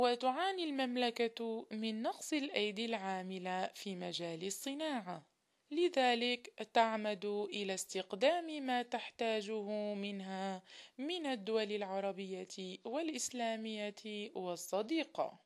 وتعاني المملكة من نقص الأيدي العاملة في مجال الصناعة، لذلك تعمد إلى استقدام ما تحتاجه منها من الدول العربية والإسلامية والصديقة.